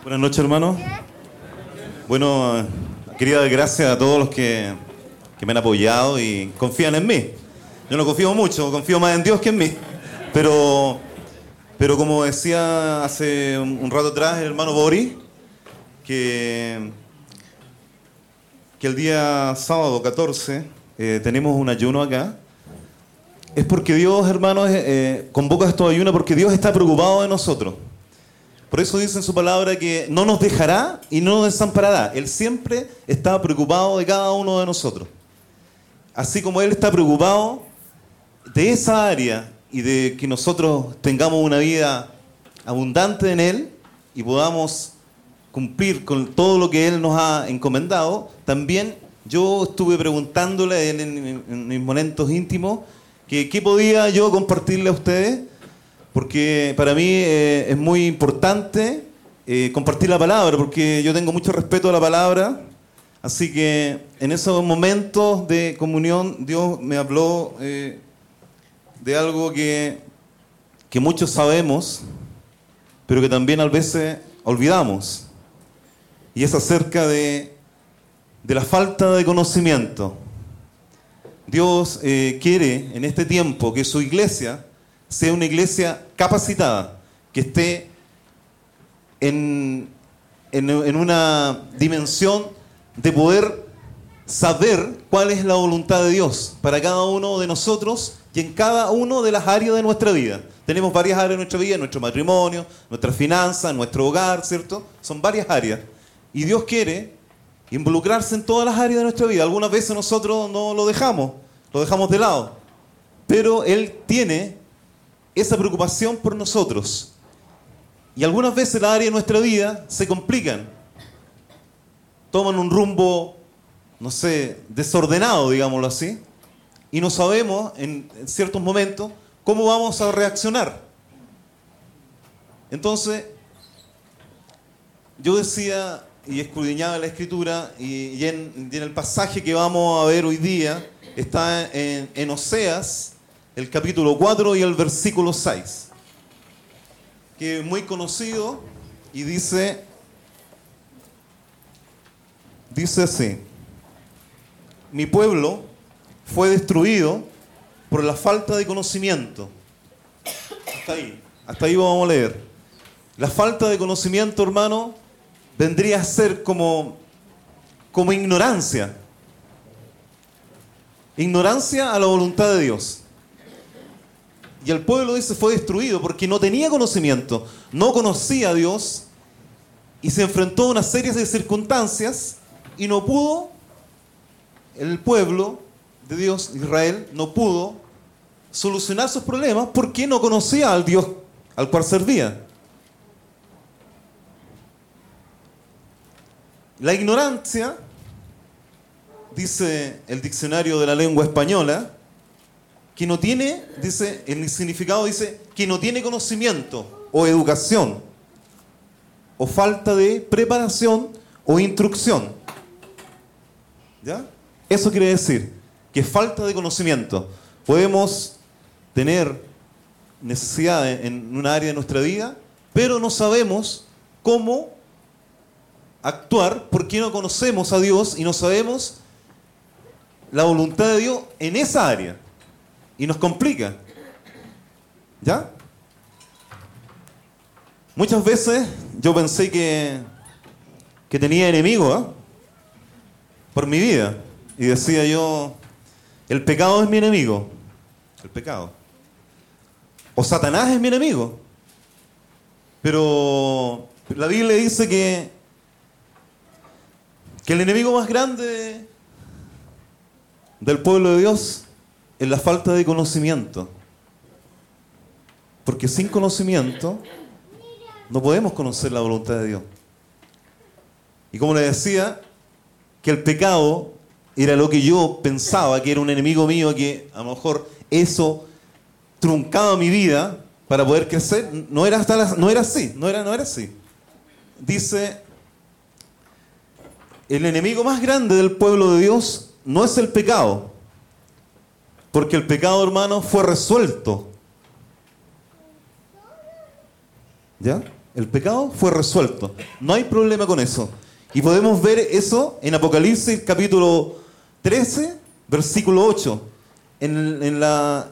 Buenas noches, hermano. Bueno, quería dar gracias a todos los que me han apoyado y confían en mí. Yo no confío mucho, confío más en Dios que en mí. Pero como decía hace un rato atrás el hermano Boris, que el día sábado 14 tenemos un ayuno acá. Es porque Dios, hermanos, convoca estos ayunos porque Dios está preocupado de nosotros. Por eso dice en su palabra que no nos dejará y no nos desamparará. Él siempre está preocupado de cada uno de nosotros. Así como Él está preocupado de esa área y de que nosotros tengamos una vida abundante en Él y podamos cumplir con todo lo que Él nos ha encomendado, también yo estuve preguntándole a Él en mis momentos íntimos que qué podía yo compartirle a ustedes. Porque para mí es muy importante compartir la palabra, porque yo tengo mucho respeto a la palabra. Así que en esos momentos de comunión Dios me habló de algo que muchos sabemos, pero que también a veces olvidamos. Y es acerca de la falta de conocimiento. Dios quiere en este tiempo que su iglesia sea una iglesia capacitada, que esté en una dimensión de poder saber cuál es la voluntad de Dios para cada uno de nosotros y en cada una de las áreas de nuestra vida. Tenemos varias áreas de nuestra vida, nuestro matrimonio, nuestras finanzas, nuestro hogar, ¿cierto? Son varias áreas. Y Dios quiere involucrarse en todas las áreas de nuestra vida. Algunas veces nosotros no lo dejamos de lado. Pero Él tiene esa preocupación por nosotros. Y algunas veces las áreas de nuestra vida se complican. Toman un rumbo, no sé, desordenado, digámoslo así. Y no sabemos en ciertos momentos cómo vamos a reaccionar. Entonces, yo decía y escudriñaba la Escritura y en el pasaje que vamos a ver hoy día está en Oseas, el capítulo 4 y el versículo 6, que es muy conocido y dice así: mi pueblo fue destruido por la falta de conocimiento. Hasta ahí vamos a leer. La falta de conocimiento, hermano, vendría a ser como ignorancia. Ignorancia a la voluntad de Dios. Y el pueblo, dice, fue destruido porque no tenía conocimiento, no conocía a Dios y se enfrentó a una serie de circunstancias y no pudo, el pueblo de Dios, Israel, no pudo solucionar sus problemas porque no conocía al Dios al cual servía. La ignorancia, dice el diccionario de la lengua española, que no tiene, dice, el significado dice, que no tiene conocimiento o educación, o falta de preparación o instrucción. ¿Ya? Eso quiere decir que falta de conocimiento. Podemos tener necesidad en una área de nuestra vida, pero no sabemos cómo actuar porque no conocemos a Dios y no sabemos la voluntad de Dios en esa área. Y nos complica. ¿Ya? Muchas veces yo pensé que tenía enemigos por mi vida. Y decía yo, el pecado es mi enemigo. El pecado. O Satanás es mi enemigo. Pero la Biblia dice que el enemigo más grande del pueblo de Dios es la falta de conocimiento. Porque sin conocimiento no podemos conocer la voluntad de Dios. Y como le decía, que el pecado era lo que yo pensaba que era un enemigo mío, que a lo mejor eso truncaba mi vida para poder crecer, no era así. Dice, el enemigo más grande del pueblo de Dios no es el pecado, porque el pecado, hermano, fue resuelto. ¿Ya? El pecado fue resuelto. No hay problema con eso. Y podemos ver eso en Apocalipsis capítulo 13, versículo 8. En la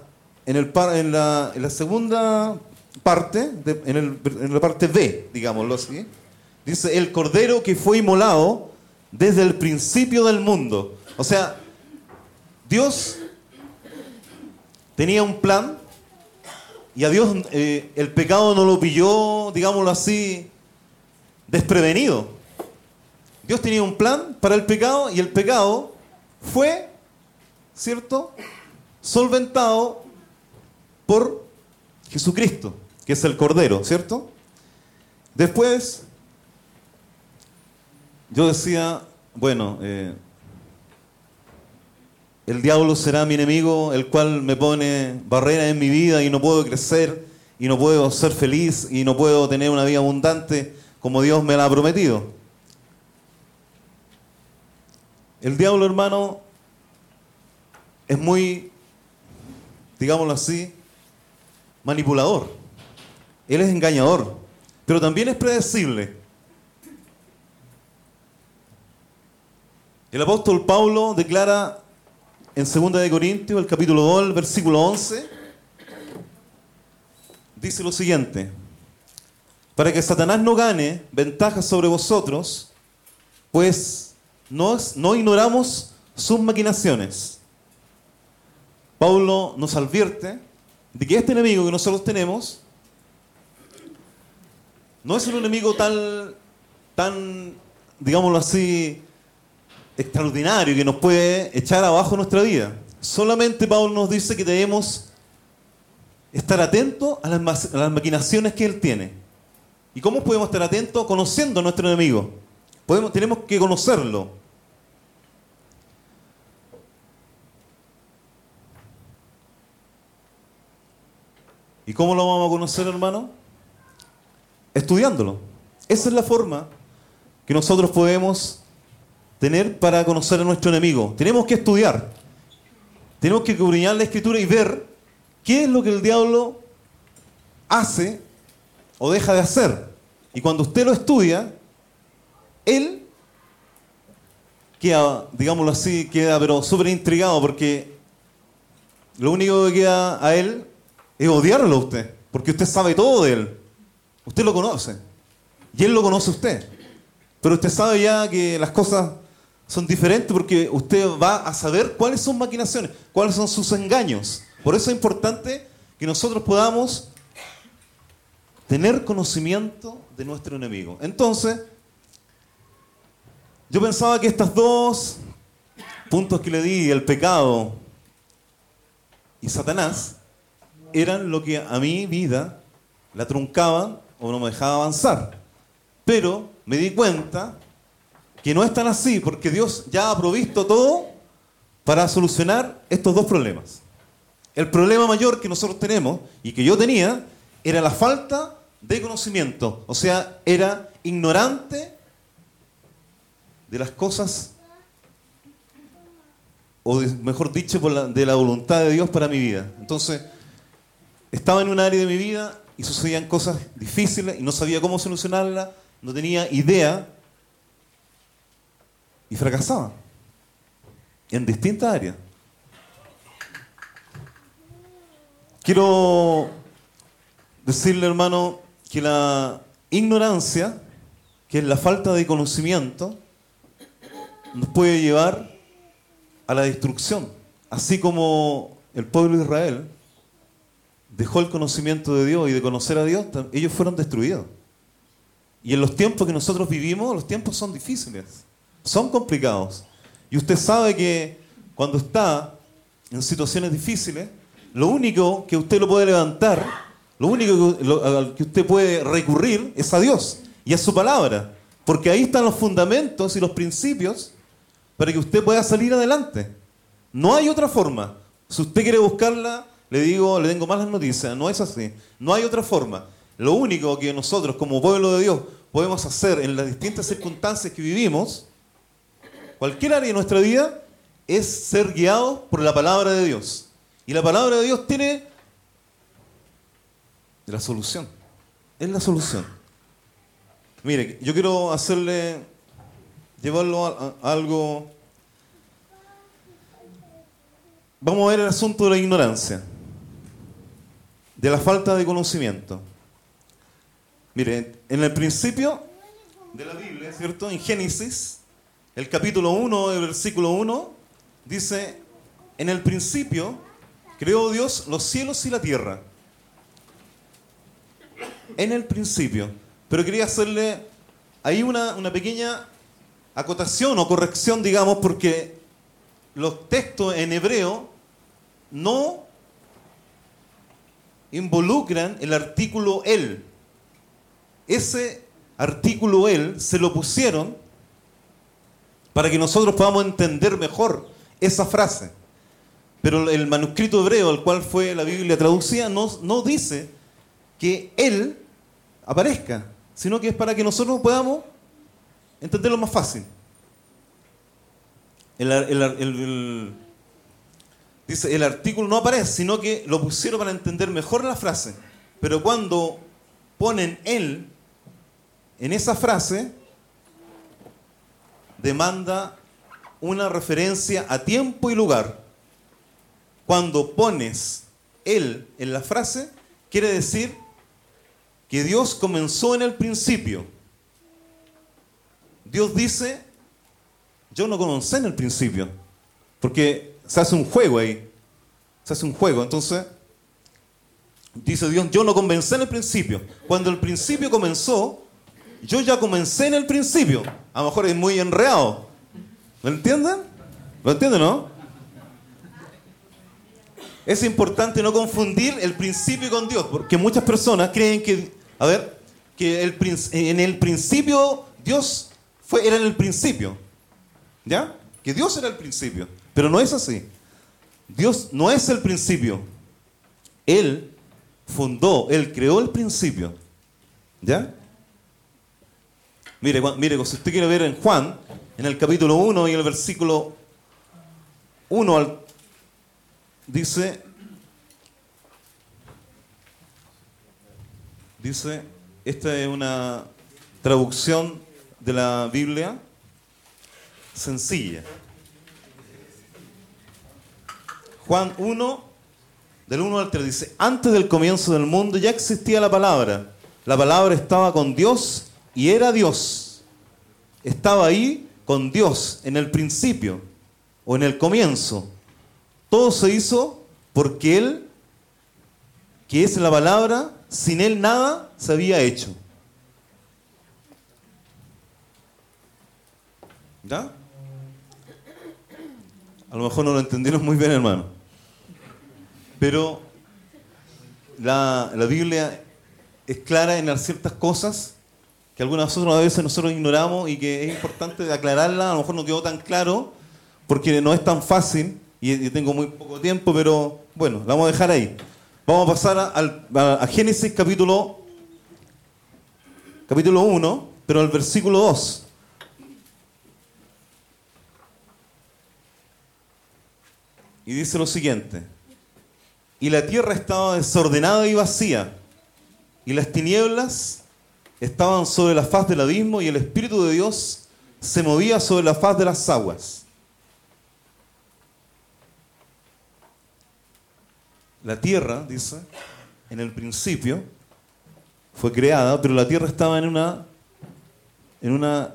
segunda parte, en la parte B, digámoslo así, dice, el Cordero que fue inmolado desde el principio del mundo. O sea, Dios tenía un plan y a Dios el pecado no lo pilló, digámoslo así, desprevenido. Dios tenía un plan para el pecado y el pecado fue, ¿cierto?, solventado por Jesucristo, que es el Cordero, ¿cierto? Después, yo decía, bueno, el diablo será mi enemigo, el cual me pone barreras en mi vida y no puedo crecer, y no puedo ser feliz, y no puedo tener una vida abundante como Dios me la ha prometido. El diablo, hermano, es muy, digámoslo así, manipulador. Él es engañador, pero también es predecible. El apóstol Pablo declara en 2 de Corintios, el capítulo 2, el versículo 11, dice lo siguiente: para que Satanás no gane ventaja sobre vosotros, pues no ignoramos sus maquinaciones. Pablo nos advierte de que este enemigo que nosotros tenemos no es un enemigo tan, digámoslo así, extraordinario que nos puede echar abajo nuestra vida. Solamente Pablo nos dice que debemos estar atentos a las maquinaciones que él tiene. ¿Y cómo podemos estar atentos? Conociendo a nuestro enemigo. Tenemos que conocerlo. ¿Y cómo lo vamos a conocer, hermano? Estudiándolo. Esa es la forma que nosotros podemos tener para conocer a nuestro enemigo. Tenemos que estudiar. Tenemos que escudriñar la Escritura y ver qué es lo que el diablo hace o deja de hacer. Y cuando usted lo estudia, él queda, digámoslo así, queda pero súper intrigado, porque lo único que queda a él es odiarlo a usted, porque usted sabe todo de él. Usted lo conoce. Y él lo conoce a usted. Pero usted sabe ya que las cosas son diferentes porque usted va a saber cuáles son maquinaciones, cuáles son sus engaños. Por eso es importante que nosotros podamos tener conocimiento de nuestro enemigo. Entonces, yo pensaba que estos dos puntos que le di, el pecado y Satanás, eran lo que a mi vida la truncaban o no me dejaba avanzar. Pero me di cuenta que no es tan así, porque Dios ya ha provisto todo para solucionar estos dos problemas. El problema mayor que nosotros tenemos, y que yo tenía, era la falta de conocimiento. O sea, era ignorante de las cosas, o mejor dicho, de la voluntad de Dios para mi vida. Entonces, estaba en un área de mi vida y sucedían cosas difíciles y no sabía cómo solucionarlas, no tenía idea y fracasaba en distintas áreas. Quiero decirle, hermano, que la ignorancia, que es la falta de conocimiento, nos puede llevar a la destrucción. Así como el pueblo de Israel dejó el conocimiento de Dios y de conocer a Dios, ellos fueron destruidos. Y en los tiempos que nosotros vivimos, los tiempos son difíciles, son complicados. Y usted sabe que cuando está en situaciones difíciles, lo único que usted lo puede levantar, lo único al que usted puede recurrir es a Dios y a su palabra. Porque ahí están los fundamentos y los principios para que usted pueda salir adelante. No hay otra forma. Si usted quiere buscarla, le tengo malas noticias. No es así. No hay otra forma. Lo único que nosotros, como pueblo de Dios, podemos hacer en las distintas circunstancias que vivimos, cualquier área de nuestra vida, es ser guiados por la palabra de Dios. Y la palabra de Dios tiene la solución. Es la solución. Mire, yo quiero llevarlo a algo. Vamos a ver el asunto de la ignorancia, de la falta de conocimiento. Mire, en el principio de la Biblia, ¿cierto? En Génesis, el capítulo 1, el versículo 1, dice: en el principio creó Dios los cielos y la tierra. En el principio. Pero quería hacerle ahí una pequeña acotación o corrección, digamos, porque los textos en hebreo no involucran el artículo el. Ese artículo el se lo pusieron para que nosotros podamos entender mejor esa frase. Pero el manuscrito hebreo al cual fue la Biblia traducida no dice que él aparezca, sino que es para que nosotros podamos entenderlo más fácil. Dice, el artículo no aparece, sino que lo pusieron para entender mejor la frase. Pero cuando ponen él en esa frase, demanda una referencia a tiempo y lugar. Cuando pones él en la frase, quiere decir que Dios comenzó en el principio. Dios dice: yo no comencé en el principio, porque se hace un juego ahí. Se hace un juego. Entonces, dice Dios: yo no comencé en el principio. Cuando el principio comenzó, yo ya comencé en el principio. A lo mejor es muy enredado. ¿Lo entienden? ¿Lo entienden, no? Es importante no confundir el principio con Dios, porque muchas personas creen que, en el principio Dios era en el principio. ¿Ya? Que Dios era el principio. Pero no es así. Dios no es el principio. Él fundó, Él creó el principio. ¿Ya? Mire, si usted quiere ver en Juan, en el capítulo 1 y el versículo 1, dice, esta es una traducción de la Biblia sencilla. Juan 1, del 1 al 3, dice: antes del comienzo del mundo ya existía la palabra. La palabra estaba con Dios y era Dios. Estaba ahí con Dios en el principio o en el comienzo. Todo se hizo porque Él, que es la palabra, sin Él nada se había hecho. ¿Ya? A lo mejor no lo entendieron muy bien, hermano. Pero la Biblia es clara en ciertas cosas que algunas veces nosotros ignoramos y que es importante aclararla. A lo mejor no quedó tan claro porque no es tan fácil y tengo muy poco tiempo, pero bueno, la vamos a dejar ahí. Vamos a pasar a Génesis capítulo 1, pero al versículo 2. Y dice lo siguiente: y la tierra estaba desordenada y vacía, y las tinieblas estaban sobre la faz del abismo, y el Espíritu de Dios se movía sobre la faz de las aguas. La tierra, dice, en el principio fue creada, pero la tierra estaba en una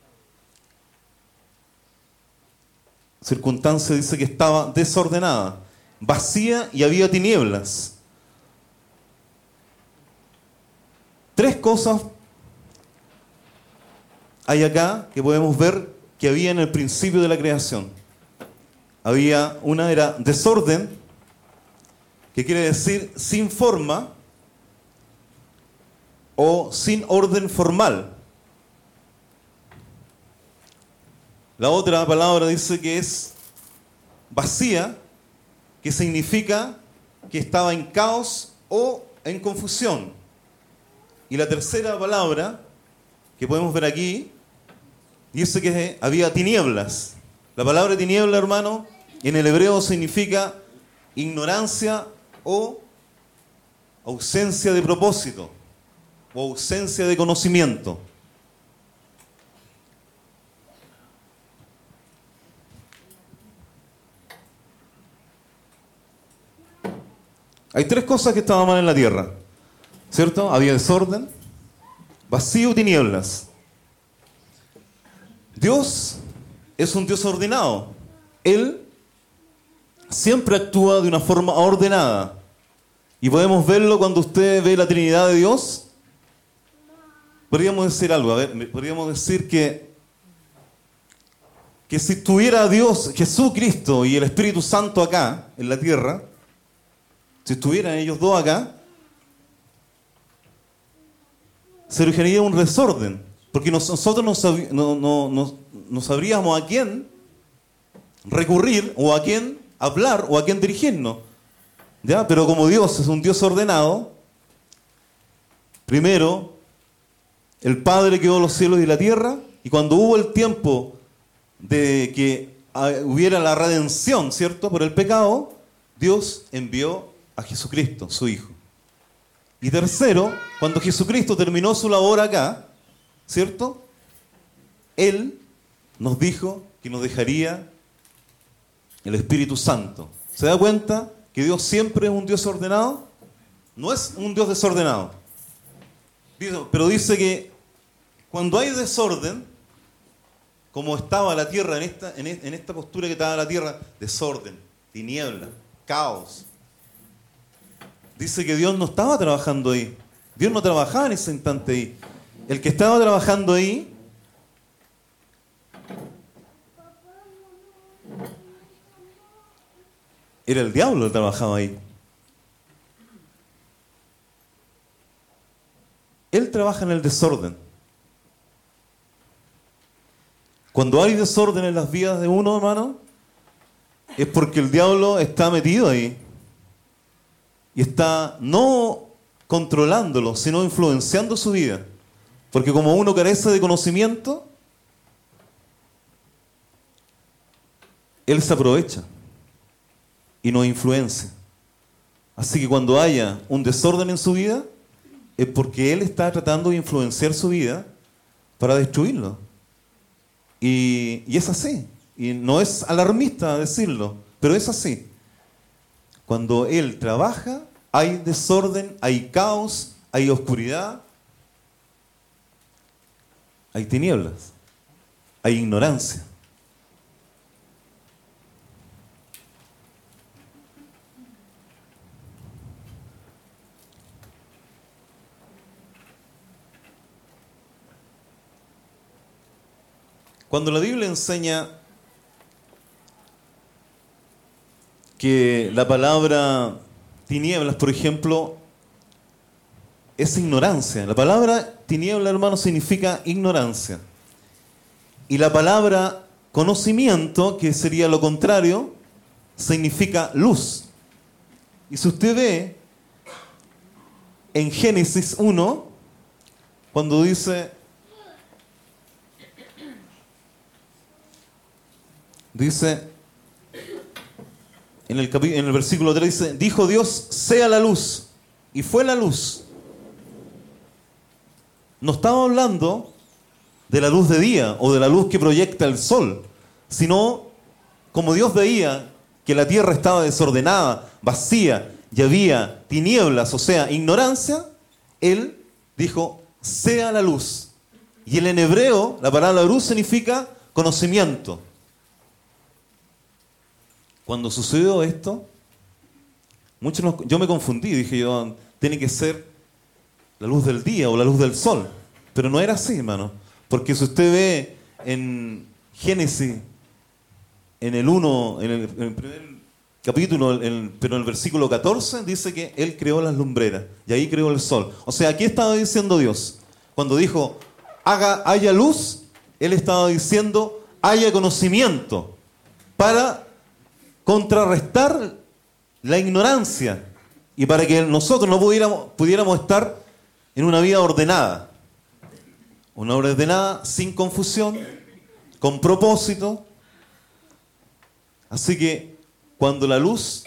circunstancia, dice que estaba desordenada, vacía, y había tinieblas. Tres cosas hay acá que podemos ver que había en el principio de la creación. Una era desorden, que quiere decir sin forma o sin orden formal. La otra palabra dice que es vacía, que significa que estaba en caos o en confusión. Y la tercera palabra que podemos ver aquí dice que había tinieblas. La palabra tiniebla, hermano, en el hebreo significa ignorancia o ausencia de propósito o ausencia de conocimiento. Hay tres cosas que estaban mal en la tierra, ¿cierto? Había desorden, vacío y tinieblas. Dios es un Dios ordenado. Él siempre actúa de una forma ordenada. Y podemos verlo cuando usted ve la Trinidad de Dios. Podríamos decir algo, a ver, podríamos decir que si estuviera Dios, Jesucristo y el Espíritu Santo acá, en la tierra, si estuvieran ellos dos acá, se originaría un desorden, porque nosotros no sabríamos a quién recurrir, o a quién hablar, o a quién dirigirnos. ¿Ya? Pero como Dios es un Dios ordenado, primero, el Padre creó los cielos y la tierra, y cuando hubo el tiempo de que hubiera la redención, ¿cierto?, por el pecado, Dios envió a Jesucristo, su Hijo. Y tercero, cuando Jesucristo terminó su labor acá, ¿cierto?, Él nos dijo que nos dejaría el Espíritu Santo. ¿Se da cuenta que Dios siempre es un Dios ordenado? No es un Dios desordenado. Pero dice que cuando hay desorden, como estaba la tierra en esta postura que estaba la tierra, desorden, tiniebla, caos. Dice que Dios no estaba trabajando ahí. Dios no trabajaba en ese instante ahí. El que estaba trabajando ahí era el diablo que trabajaba ahí. Él trabaja en el desorden. Cuando hay desorden en las vidas de uno, hermano, es porque el diablo está metido ahí. Y está no controlándolo, sino influenciando su vida. Porque como uno carece de conocimiento, él se aprovecha y nos influencia. Así que cuando haya un desorden en su vida, es porque él está tratando de influenciar su vida para destruirlo. Y es así. Y no es alarmista decirlo, pero es así. Cuando él trabaja, hay desorden, hay caos, hay oscuridad, hay tinieblas, hay ignorancia. Cuando la Biblia enseña que la palabra tinieblas, por ejemplo, es ignorancia. La palabra tiniebla, hermano, significa ignorancia. Y la palabra conocimiento, que sería lo contrario, significa luz. Y si usted ve en Génesis 1, cuando dice en el versículo 3 dice, dijo Dios, sea la luz, y fue la luz. No estaba hablando de la luz de día o de la luz que proyecta el sol, sino como Dios veía que la tierra estaba desordenada, vacía, y había tinieblas, o sea, ignorancia, Él dijo, sea la luz. Y en hebreo, la palabra luz significa conocimiento. Cuando sucedió esto, yo me confundí, dije yo, tiene que ser la luz del día o la luz del sol. Pero no era así, hermano. Porque si usted ve en Génesis, en el primer capítulo, pero en el versículo 14, dice que Él creó las lumbreras y ahí creó el sol. O sea, aquí estaba diciendo Dios. Cuando dijo, haya luz, Él estaba diciendo, haya conocimiento para contrarrestar la ignorancia y para que nosotros no pudiéramos estar en una vida ordenada. Una vida ordenada, sin confusión, con propósito. Así que cuando la luz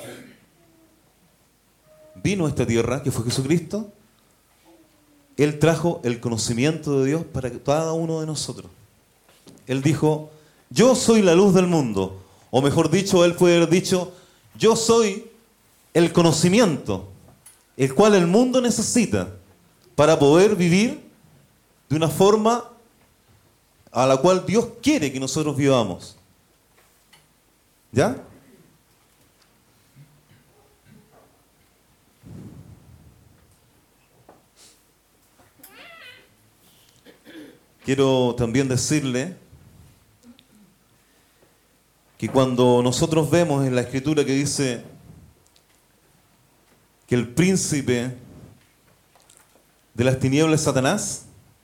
vino a esta tierra, que fue Jesucristo, Él trajo el conocimiento de Dios para cada uno de nosotros. Él dijo, yo soy la luz del mundo. O mejor dicho, Él puede haber dicho, yo soy el conocimiento. el cual el mundo necesita para poder vivir de una forma a la cual Dios quiere que nosotros vivamos. ¿Ya? Quiero también decirle que cuando nosotros vemos en la Escritura que dice que el príncipe de las tinieblas es Satanás,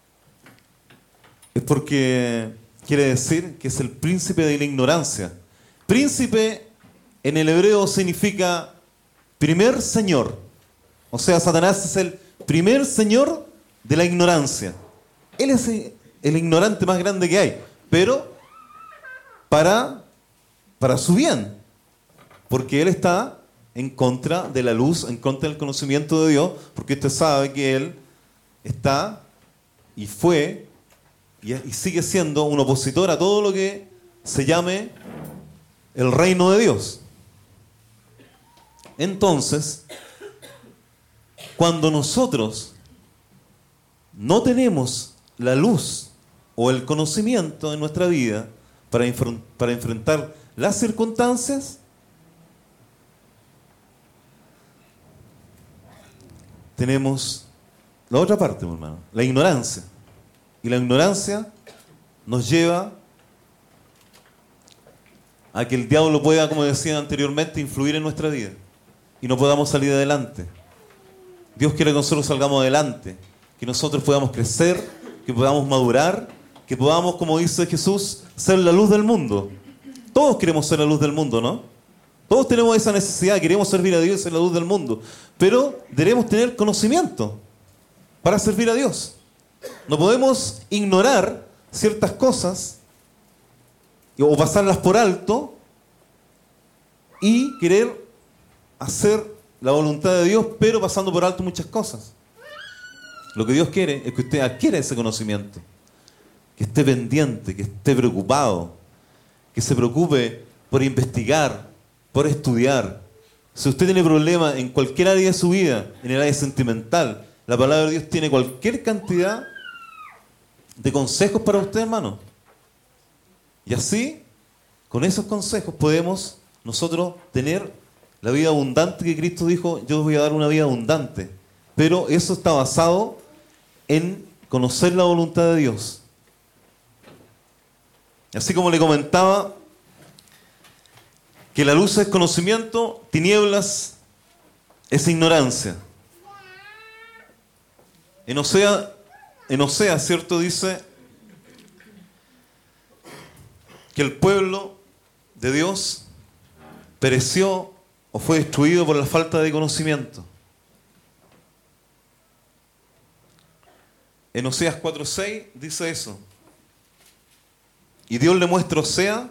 es porque quiere decir que es el príncipe de la ignorancia. Príncipe en el hebreo significa primer señor. O sea, Satanás es el primer señor de la ignorancia. Él es el ignorante más grande que hay, pero para su bien, porque él está en contra de la luz, en contra del conocimiento de Dios, porque usted sabe que él está y fue y sigue siendo un opositor a todo lo que se llame el reino de Dios. Entonces, cuando nosotros no tenemos la luz o el conocimiento en nuestra vida para enfrentar las circunstancias, tenemos la otra parte, mi hermano, la ignorancia. Y la ignorancia nos lleva a que el diablo pueda, como decía anteriormente, influir en nuestra vida y no podamos salir adelante. Dios quiere que nosotros salgamos adelante, que nosotros podamos crecer, que podamos madurar, que podamos, como dice Jesús, ser la luz del mundo. Todos queremos ser la luz del mundo, ¿no? Todos tenemos esa necesidad, queremos servir a Dios y ser la luz del mundo. Pero debemos tener conocimiento para servir a Dios. No podemos ignorar ciertas cosas o pasarlas por alto y querer hacer la voluntad de Dios, pero pasando por alto muchas cosas. Lo que Dios quiere es que usted adquiera ese conocimiento, que esté pendiente, que esté preocupado, que se preocupe por investigar, por estudiar. Si usted tiene problemas en cualquier área de su vida, en el área sentimental, la palabra de Dios tiene cualquier cantidad de consejos para usted, hermano. Y así, con esos consejos podemos nosotros tener la vida abundante que Cristo dijo: yo os voy a dar una vida abundante. Pero eso está basado en conocer la voluntad de Dios. Así como le comentaba, que la luz es conocimiento, tinieblas es ignorancia. En Oseas, ¿cierto? Dice que el pueblo de Dios pereció o fue destruido por la falta de conocimiento. En Oseas 4:6 dice eso. Y Dios le muestra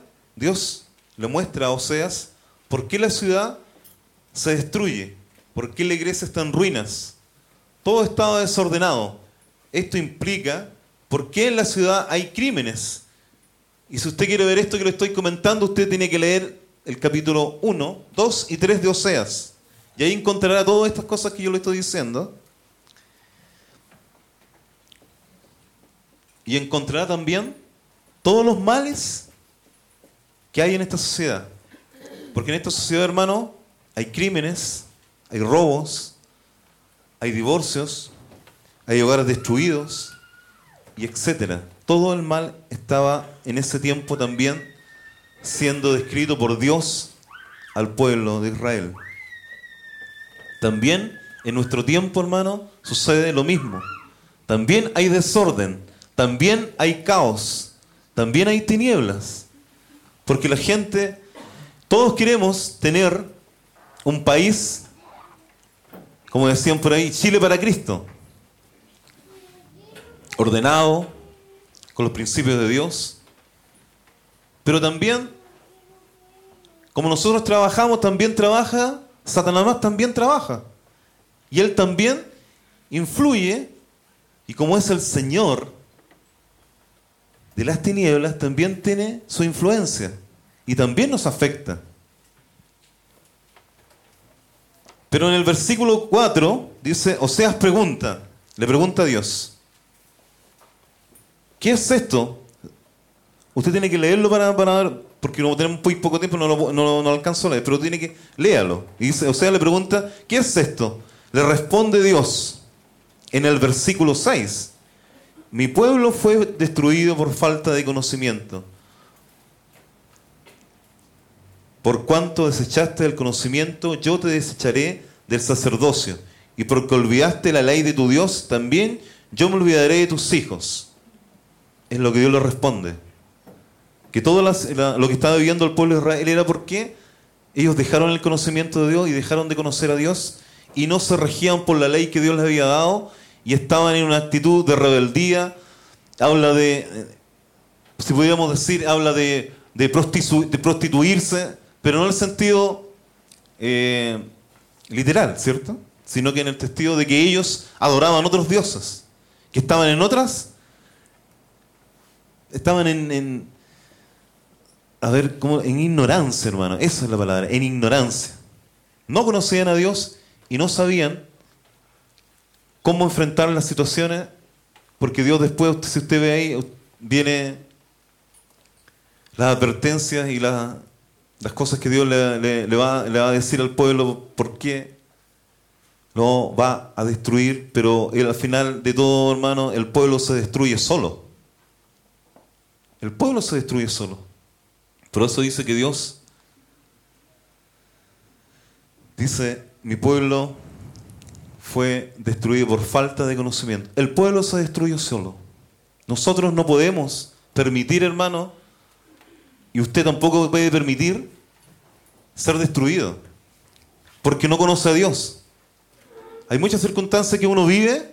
a Oseas por qué la ciudad se destruye, por qué la iglesia está en ruinas. Todo estaba desordenado. Esto implica por qué en la ciudad hay crímenes. Y si usted quiere ver esto que le estoy comentando, usted tiene que leer el capítulo 1, 2 y 3 de Oseas. Y ahí encontrará todas estas cosas que yo le estoy diciendo. Y encontrará también todos los males que hay en esta sociedad. Porque en esta sociedad, hermano, hay crímenes, hay robos, hay divorcios, hay hogares destruidos, y etcétera. Todo el mal estaba en ese tiempo también siendo descrito por Dios al pueblo de Israel. También en nuestro tiempo, hermano, sucede lo mismo. También hay desorden, también hay caos, también hay tinieblas. Porque la gente, todos queremos tener un país, como decían por ahí, Chile para Cristo, ordenado, con los principios de Dios. Pero también, como nosotros trabajamos, también trabaja, Satanás también trabaja. Y él también influye, y como es el Señor de las tinieblas, también tiene su influencia y también nos afecta. Pero en el versículo 4 dice, Oseas le pregunta a Dios, ¿qué es esto? Usted tiene que leerlo para ver, porque como tenemos muy poco tiempo no lo alcanzo a leer, pero tiene que léalo. Y dice, Oseas le pregunta, ¿qué es esto? Le responde Dios en el versículo 6, mi pueblo fue destruido por falta de conocimiento. Por cuanto desechaste el conocimiento, yo te desecharé del sacerdocio. Y porque olvidaste la ley de tu Dios, también yo me olvidaré de tus hijos. Es lo que Dios le responde. Que todo lo que estaba viviendo el pueblo de Israel era porque ellos dejaron el conocimiento de Dios y dejaron de conocer a Dios y no se regían por la ley que Dios les había dado y estaban en una actitud de rebeldía. Habla de, si pudiéramos decir, habla de prostituirse, pero no en el sentido literal, ¿cierto? Sino que en el sentido de que ellos adoraban otros dioses, que estaban en otras, estaban en ignorancia, hermano. Esa es la palabra, en ignorancia. No conocían a Dios y no sabían cómo enfrentar las situaciones, porque Dios después, si usted ve ahí, viene las advertencias y las cosas que Dios le va a decir al pueblo, por qué lo va a destruir, pero al final de todo, hermano, el pueblo se destruye solo. El pueblo se destruye solo. Por eso dice que Dios dice, mi pueblo fue destruido por falta de conocimiento. El pueblo se destruyó solo. Nosotros no podemos permitir, hermano, y usted tampoco puede permitir ser destruido, porque no conoce a Dios. Hay muchas circunstancias que uno vive,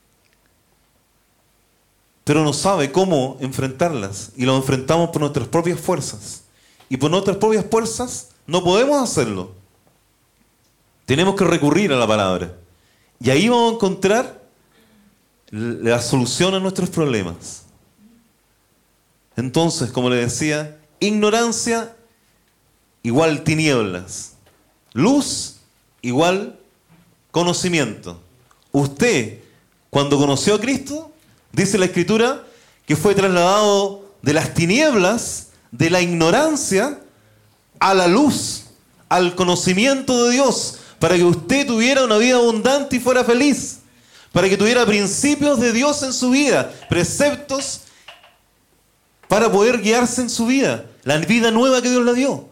pero no sabe cómo enfrentarlas, y lo enfrentamos por nuestras propias fuerzas. Y por nuestras propias fuerzas no podemos hacerlo. Tenemos que recurrir a la palabra. Y ahí vamos a encontrar la solución a nuestros problemas. Entonces, como le decía, ignorancia igual tinieblas. Luz igual conocimiento. Usted, cuando conoció a Cristo, dice la Escritura, que fue trasladado de las tinieblas, de la ignorancia, a la luz, al conocimiento de Dios, para que usted tuviera una vida abundante y fuera feliz, para que tuviera principios de Dios en su vida, preceptos para poder guiarse en su vida, la vida nueva que Dios le dio.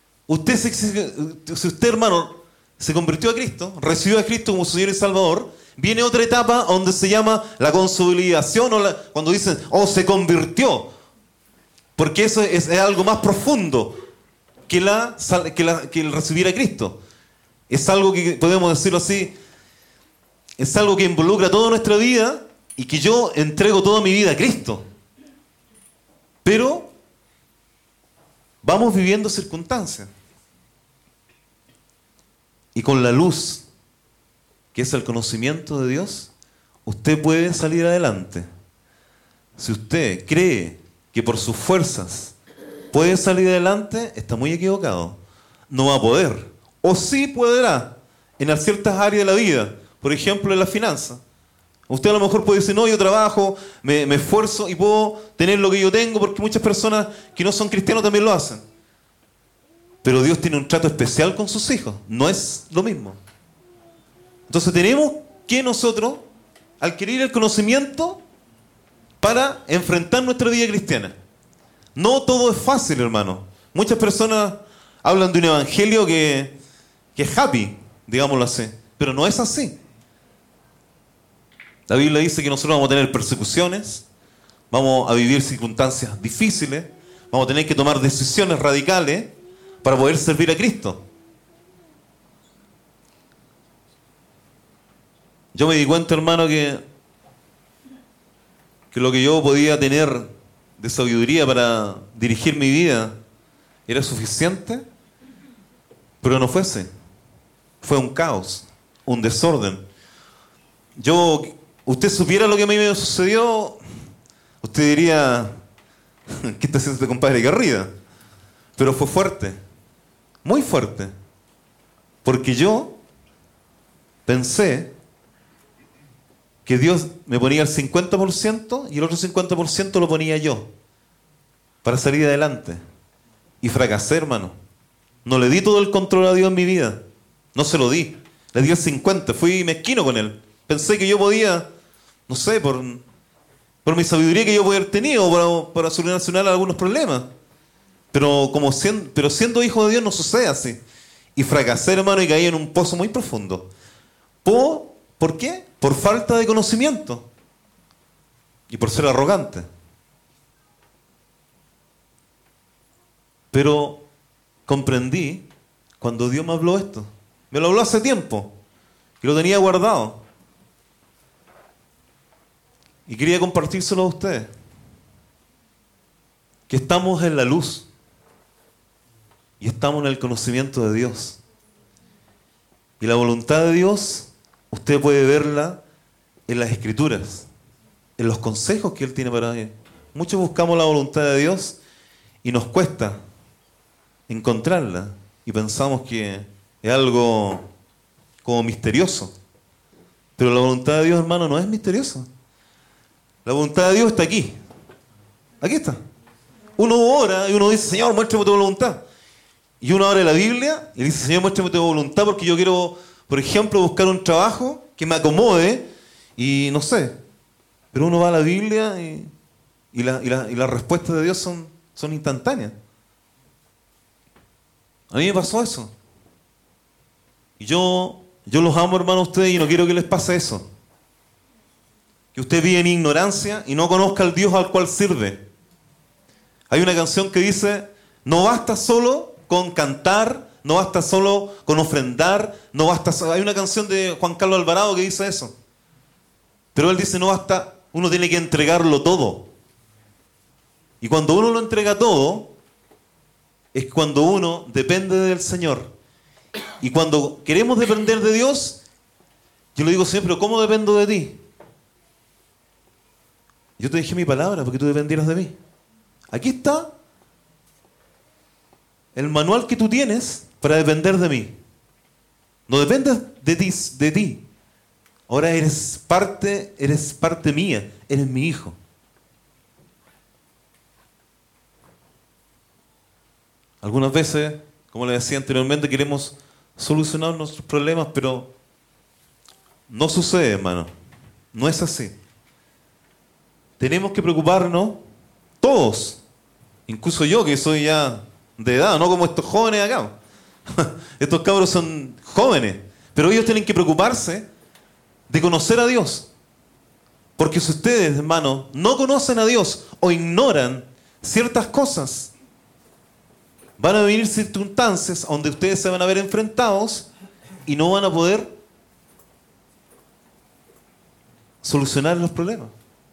Si usted, hermano, se convirtió a Cristo, recibió a Cristo como su Señor y Salvador, viene otra etapa donde se llama la consolidación, cuando dicen, se convirtió, porque eso es algo más profundo que el recibir a Cristo. Es algo que, podemos decirlo así, es algo que involucra toda nuestra vida y que yo entrego toda mi vida a Cristo. Pero vamos viviendo circunstancias. Y con la luz, que es el conocimiento de Dios, usted puede salir adelante. Si usted cree que por sus fuerzas puede salir adelante, está muy equivocado. No va a poder. O sí podrá en ciertas áreas de la vida. Por ejemplo, en la finanza. Usted a lo mejor puede decir, no, yo trabajo, me esfuerzo y puedo tener lo que yo tengo, porque muchas personas que no son cristianos también lo hacen. Pero Dios tiene un trato especial con sus hijos. No es lo mismo. Entonces tenemos que nosotros adquirir el conocimiento para enfrentar nuestra vida cristiana. No todo es fácil, hermano. Muchas personas hablan de un evangelio que es happy, digámoslo así. Pero no es así. La Biblia dice que nosotros vamos a tener persecuciones, vamos a vivir circunstancias difíciles, vamos a tener que tomar decisiones radicales para poder servir a Cristo. Yo me di cuenta, hermano, que lo que yo podía tener de sabiduría para dirigir mi vida era suficiente, pero no fue así. Fue un caos, un desorden. Usted supiera lo que a mí me sucedió, usted diría, ¿qué está haciendo este compadre Garrida? Pero fue fuerte, muy fuerte, porque yo pensé que Dios me ponía el 50% y el otro 50% lo ponía yo para salir adelante. Y fracasé, hermano. No le di todo el control a Dios en mi vida. No se lo di. Le di el 50%. Fui mezquino con Él. Pensé que yo podía, no sé, por mi sabiduría que yo podía haber tenido para solucionar algunos problemas. Pero siendo hijo de Dios no sucede así. Y fracasé, hermano, y caí en un pozo muy profundo. ¿Por qué? Por falta de conocimiento. Y por ser arrogante. Pero comprendí cuando Dios me habló esto. Me lo habló hace tiempo. Y lo tenía guardado. Y quería compartírselo a ustedes. Que estamos en la luz. Y estamos en el conocimiento de Dios. Y la voluntad de Dios, usted puede verla en las Escrituras, en los consejos que Él tiene para mí. Muchos buscamos la voluntad de Dios y nos cuesta encontrarla. Y pensamos que es algo como misterioso. Pero la voluntad de Dios, hermano, no es misteriosa. La voluntad de Dios está aquí. Aquí está. Uno ora y uno dice, Señor, muéstrame tu voluntad. Y uno abre la Biblia y dice, Señor, muéstrame tu voluntad porque yo quiero, por ejemplo, buscar un trabajo que me acomode y no sé. Pero uno va a la Biblia y las respuestas de Dios son instantáneas. A mí me pasó eso. Y yo los amo, hermano, a ustedes y no quiero que les pase eso. Que usted vive en ignorancia y no conozca al Dios al cual sirve. Hay una canción que dice, no basta solo con cantar, no basta solo con ofrendar, no basta. Hay una canción de Juan Carlos Alvarado que dice eso. Pero él dice, no basta, uno tiene que entregarlo todo. Y cuando uno lo entrega todo, es cuando uno depende del Señor. Y cuando queremos depender de Dios, yo le digo siempre, ¿cómo dependo de ti? Yo te dejé mi palabra porque tú dependieras de mí. Aquí está el manual que tú tienes para depender de mí. No dependes de ti. Ahora eres parte mía, eres mi hijo. Algunas veces, como les decía anteriormente, queremos solucionar nuestros problemas, pero no sucede, hermano. No es así. Tenemos que preocuparnos todos, incluso yo que soy ya de edad, no como estos jóvenes acá. Estos cabros son jóvenes, pero ellos tienen que preocuparse de conocer a Dios. Porque si ustedes, hermanos, no conocen a Dios o ignoran ciertas cosas, van a venir circunstancias donde ustedes se van a ver enfrentados y no van a poder solucionar los problemas.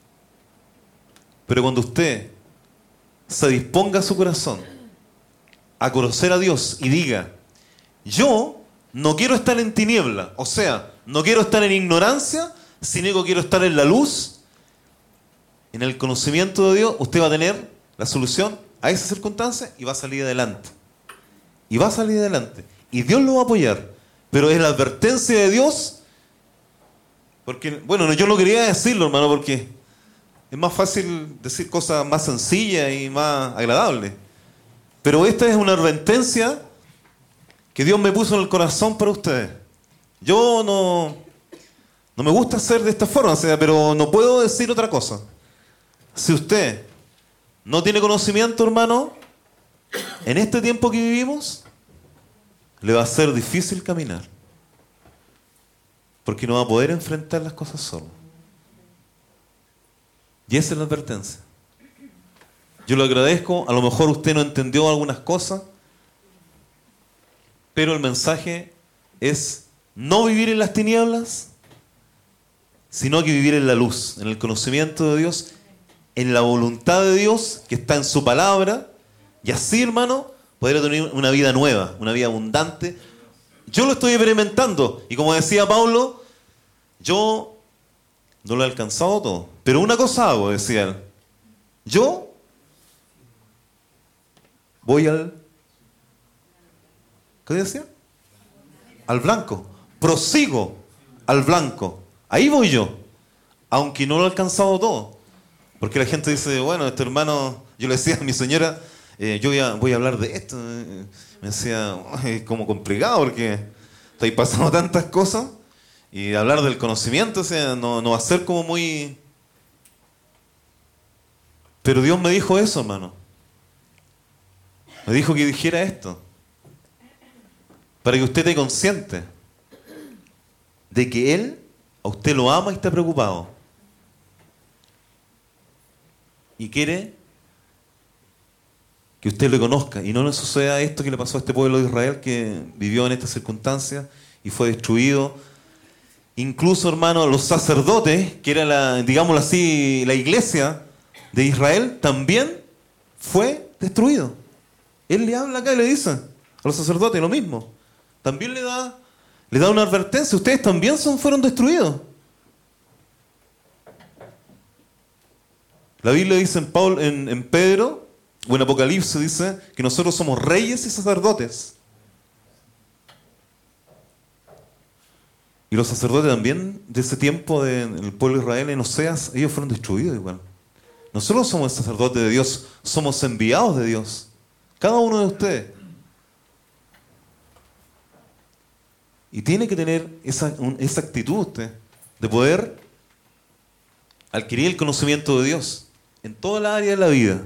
Pero cuando usted se disponga a su corazón a conocer a Dios y diga, yo no quiero estar en tiniebla, o sea, no quiero estar en ignorancia, sino que quiero estar en la luz, en el conocimiento de Dios, usted va a tener la solución a esa circunstancia y va a salir adelante. Y va a salir adelante. Y Dios lo va a apoyar. Pero es la advertencia de Dios, porque, bueno, yo no quería decirlo, hermano, porque es más fácil decir cosas más sencillas y más agradables. Pero esta es una advertencia que Dios me puso en el corazón para ustedes. Yo no me gusta hacer de esta forma, o sea, pero no puedo decir otra cosa. Si usted no tiene conocimiento, hermano, en este tiempo que vivimos, le va a ser difícil caminar. Porque no va a poder enfrentar las cosas solo. Y esa es la advertencia. Yo lo agradezco, a lo mejor usted no entendió algunas cosas, pero el mensaje es no vivir en las tinieblas, sino que vivir en la luz, en el conocimiento de Dios, en la voluntad de Dios que está en su palabra, y así, hermano, poder tener una vida nueva, una vida abundante. Yo lo estoy experimentando, y como decía Pablo, yo no lo he alcanzado todo, pero una cosa hago, decía él, yo voy ¿qué decía? Al blanco, prosigo al blanco. Ahí voy yo, aunque no lo he alcanzado todo. Porque la gente dice, bueno, este hermano, yo le decía a mi señora, yo voy a hablar de esto. Me decía, es como complicado porque estoy pasando tantas cosas y hablar del conocimiento, o sea, no va a ser como muy... Pero Dios me dijo eso, hermano. Me dijo que dijera esto. Para que usted esté consciente de que Él a usted lo ama y está preocupado. Y quiere que usted lo conozca y no le suceda esto que le pasó a este pueblo de Israel que vivió en estas circunstancias y fue destruido. Incluso, hermano, los sacerdotes, que era digámoslo así, la iglesia de Israel, también fue destruido. Él le habla acá y le dice a los sacerdotes lo mismo. También le da una advertencia. Ustedes también fueron destruidos. La Biblia dice en Pedro, o en Apocalipsis dice que nosotros somos reyes y sacerdotes. Y los sacerdotes también de ese tiempo del pueblo de Israel en Oseas, ellos fueron destruidos igual. Nosotros somos sacerdotes de Dios, somos enviados de Dios. Cada uno de ustedes. Y tiene que tener esa actitud usted de poder adquirir el conocimiento de Dios en toda la área de la vida.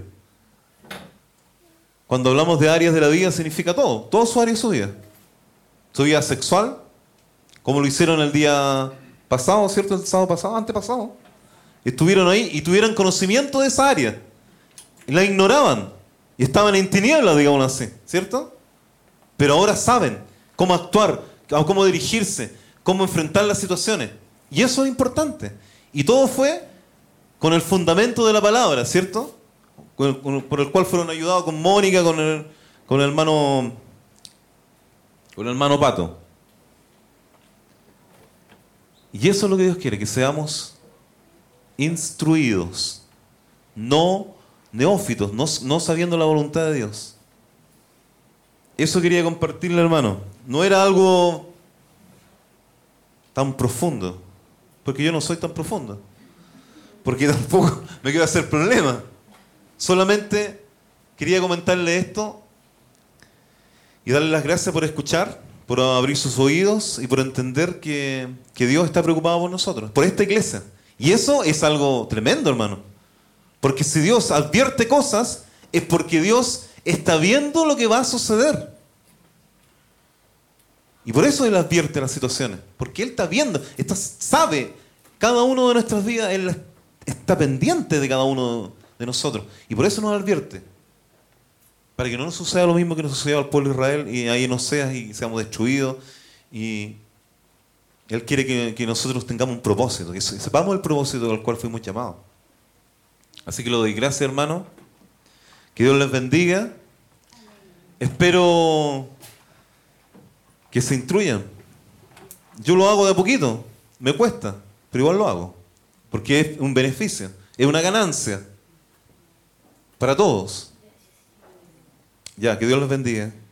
Cuando hablamos de áreas de la vida significa todo su área de su vida. Su vida sexual, como lo hicieron el día pasado, ¿cierto? El sábado pasado, antepasado. Estuvieron ahí y tuvieron conocimiento de esa área. Y la ignoraban. Y estaban en tinieblas, digamos así, ¿cierto? Pero ahora saben cómo actuar, cómo dirigirse, cómo enfrentar las situaciones. Y eso es importante. Y todo fue con el fundamento de la palabra, ¿cierto? Por el cual fueron ayudados con Mónica, con el hermano Pato. Y eso es lo que Dios quiere, que seamos instruidos, no neófitos, no sabiendo la voluntad de Dios. Eso quería compartirle, hermano. No era algo tan profundo, porque yo no soy tan profundo, porque tampoco me quiero hacer problema. Solamente quería comentarle esto y darle las gracias por escuchar, por abrir sus oídos y por entender que Dios está preocupado por nosotros, por esta iglesia. Y eso es algo tremendo, hermano. Porque si Dios advierte cosas, es porque Dios está viendo lo que va a suceder. Y por eso Él advierte las situaciones. Porque Él está viendo, sabe cada uno de nuestras vidas, Él está pendiente de cada uno de nosotros. Y por eso nos advierte. Para que no nos suceda lo mismo que nos sucedió al pueblo de Israel y ahí en Oseas y seamos destruidos. Y Él quiere que nosotros tengamos un propósito, que sepamos el propósito al cual fuimos llamados. Así que lo doy gracias, hermano. Que Dios les bendiga. Espero que se instruyan. Yo lo hago de a poquito. Me cuesta, pero igual lo hago. Porque es un beneficio, es una ganancia para todos. Ya, que Dios les bendiga.